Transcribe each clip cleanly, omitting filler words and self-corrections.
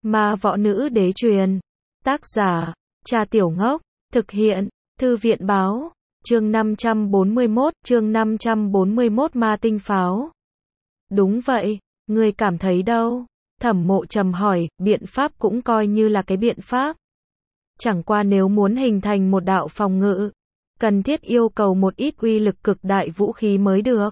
Ma võ nữ đế truyền. Tác giả, Trà Tiểu Ngốc. Thực hiện, Thư viện báo. Chương 541 Ma tinh pháo. Đúng vậy, ngươi cảm thấy đâu? Thẩm Mộ Trầm hỏi, biện pháp cũng coi như là cái biện pháp. Chẳng qua nếu muốn hình thành một đạo phòng ngự, cần thiết yêu cầu một ít uy lực cực đại vũ khí mới được.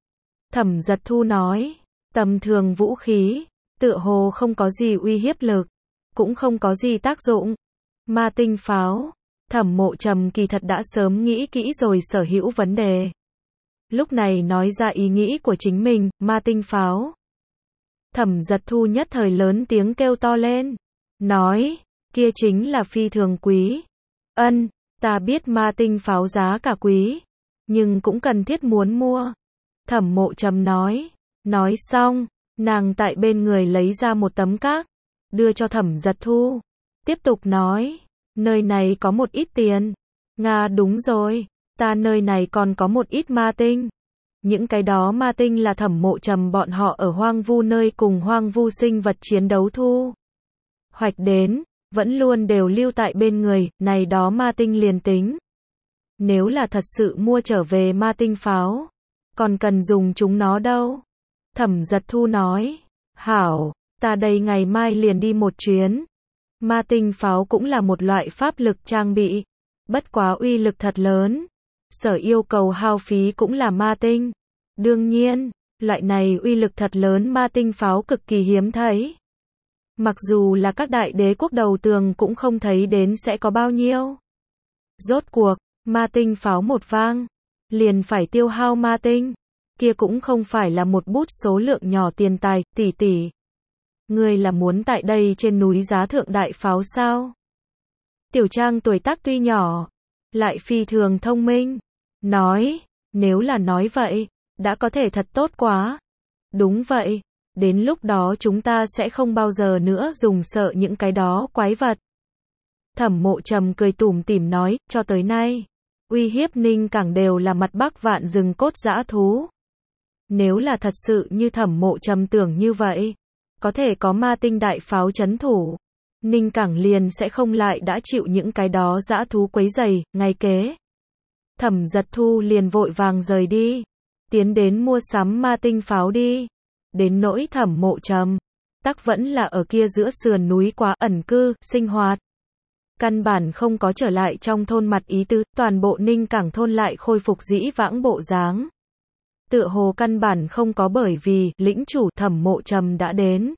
Thẩm Giật Thu nói, tầm thường vũ khí, tựa hồ không có gì uy hiếp lực, cũng không có gì tác dụng. Ma tinh pháo, Thẩm Mộ Trầm kỳ thật đã sớm nghĩ kỹ rồi sở hữu vấn đề. Lúc này nói ra ý nghĩ của chính mình, ma tinh pháo. Thẩm Giật Thu nhất thời lớn tiếng kêu to lên, nói, kia chính là phi thường quý. Ân, ta biết ma tinh pháo giá cả quý, nhưng cũng cần thiết muốn mua. Thẩm Mộ Trầm nói xong, nàng tại bên người lấy ra một tấm cát, đưa cho Thẩm Giật Thu, tiếp tục nói, nơi này có một ít tiền. Nga đúng rồi, ta nơi này còn có một ít ma tinh. Những cái đó ma tinh là Thẩm Mộ Trầm bọn họ ở hoang vu nơi cùng hoang vu sinh vật chiến đấu thu hoạch đến, vẫn luôn đều lưu tại bên người, này đó ma tinh liền tính. Nếu là thật sự mua trở về ma tinh pháo, còn cần dùng chúng nó đâu. Thẩm Giật Thu nói, hảo, ta đây ngày mai liền đi một chuyến. Ma tinh pháo cũng là một loại pháp lực trang bị, bất quá uy lực thật lớn. Sở yêu cầu hao phí cũng là ma tinh. Đương nhiên, loại này uy lực thật lớn ma tinh pháo cực kỳ hiếm thấy. Mặc dù là các đại đế quốc đầu tường cũng không thấy đến sẽ có bao nhiêu. Rốt cuộc, ma tinh pháo một vang, liền phải tiêu hao ma tinh. Kia cũng không phải là một bút số lượng nhỏ tiền tài, tỷ. Ngươi là muốn tại đây trên núi giá thượng đại pháo sao? Tiểu Trang tuổi tác tuy nhỏ, lại phi thường thông minh. Nói, nếu là nói vậy, đã có thể thật tốt quá. Đúng vậy, đến lúc đó chúng ta sẽ không bao giờ nữa dùng sợ những cái đó quái vật. Thẩm Mộ Trầm cười tủm tỉm nói, cho tới nay, uy hiếp Ninh Cảng đều là mặt Bắc vạn rừng cốt dã thú. Nếu là thật sự như Thẩm Mộ Trầm tưởng như vậy, có thể có ma tinh đại pháo trấn thủ, Ninh Cảng liền sẽ không lại đã chịu những cái đó dã thú quấy rầy. Ngay kế, Thẩm Giật Thu liền vội vàng rời đi, tiến đến mua sắm ma tinh pháo đi. Đến nỗi Thẩm Mộ Trầm, tắc vẫn là ở kia giữa sườn núi quá ẩn cư, sinh hoạt. Căn bản không có trở lại trong thôn mặt ý tứ, toàn bộ Ninh Cảng thôn lại khôi phục dĩ vãng bộ dáng. Tựa hồ căn bản không có bởi vì lĩnh chủ Thẩm Mộ Trầm đã đến,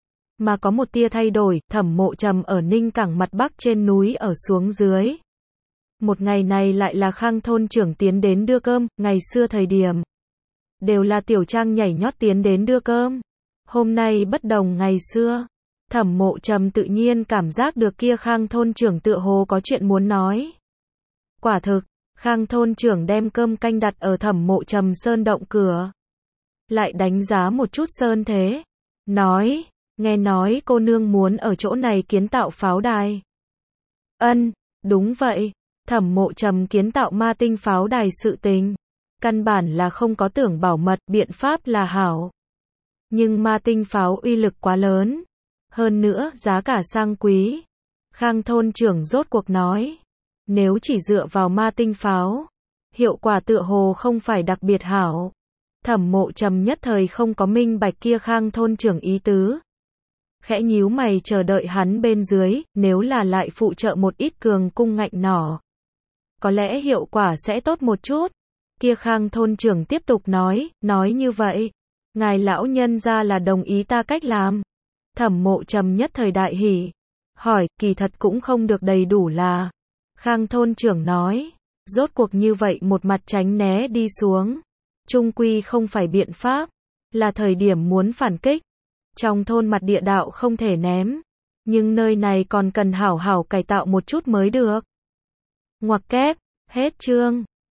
mà có một tia thay đổi. Thẩm Mộ Trầm ở Ninh Cảng mặt bắc trên núi ở xuống dưới. Một ngày này lại là Khang thôn trưởng tiến đến đưa cơm, ngày xưa thời điểm đều là Tiểu Trang nhảy nhót tiến đến đưa cơm. Hôm nay bất đồng ngày xưa. Thẩm Mộ Trầm tự nhiên cảm giác được kia Khang thôn trưởng tựa hồ có chuyện muốn nói. Quả thực, Khang thôn trưởng đem cơm canh đặt ở Thẩm Mộ Trầm sơn động cửa. Lại đánh giá một chút sơn thế. Nói, nghe nói cô nương muốn ở chỗ này kiến tạo pháo đài. Ân, đúng vậy. Thẩm Mộ Trầm kiến tạo ma tinh pháo đài sự tình, căn bản là không có tưởng bảo mật, biện pháp là hảo. Nhưng ma tinh pháo uy lực quá lớn, hơn nữa giá cả sang quý. Khang thôn trưởng rốt cuộc nói, nếu chỉ dựa vào ma tinh pháo, hiệu quả tựa hồ không phải đặc biệt hảo. Thẩm Mộ Trầm nhất thời không có minh bạch kia Khang thôn trưởng ý tứ. Khẽ nhíu mày chờ đợi hắn bên dưới, nếu là lại phụ trợ một ít cường cung ngạnh nỏ, có lẽ hiệu quả sẽ tốt một chút. Kia Khang thôn trưởng tiếp tục nói như vậy, ngài lão nhân ra là đồng ý ta cách làm. Thẩm Mộ Trầm nhất thời đại hỉ, hỏi, kỳ thật cũng không được đầy đủ là. Khang thôn trưởng nói, rốt cuộc như vậy một mặt tránh né đi xuống, chung quy không phải biện pháp, là thời điểm muốn phản kích. Trong thôn mặt địa đạo không thể ném, nhưng nơi này còn cần hảo hảo cải tạo một chút mới được. Ngoặc kép, hết chương.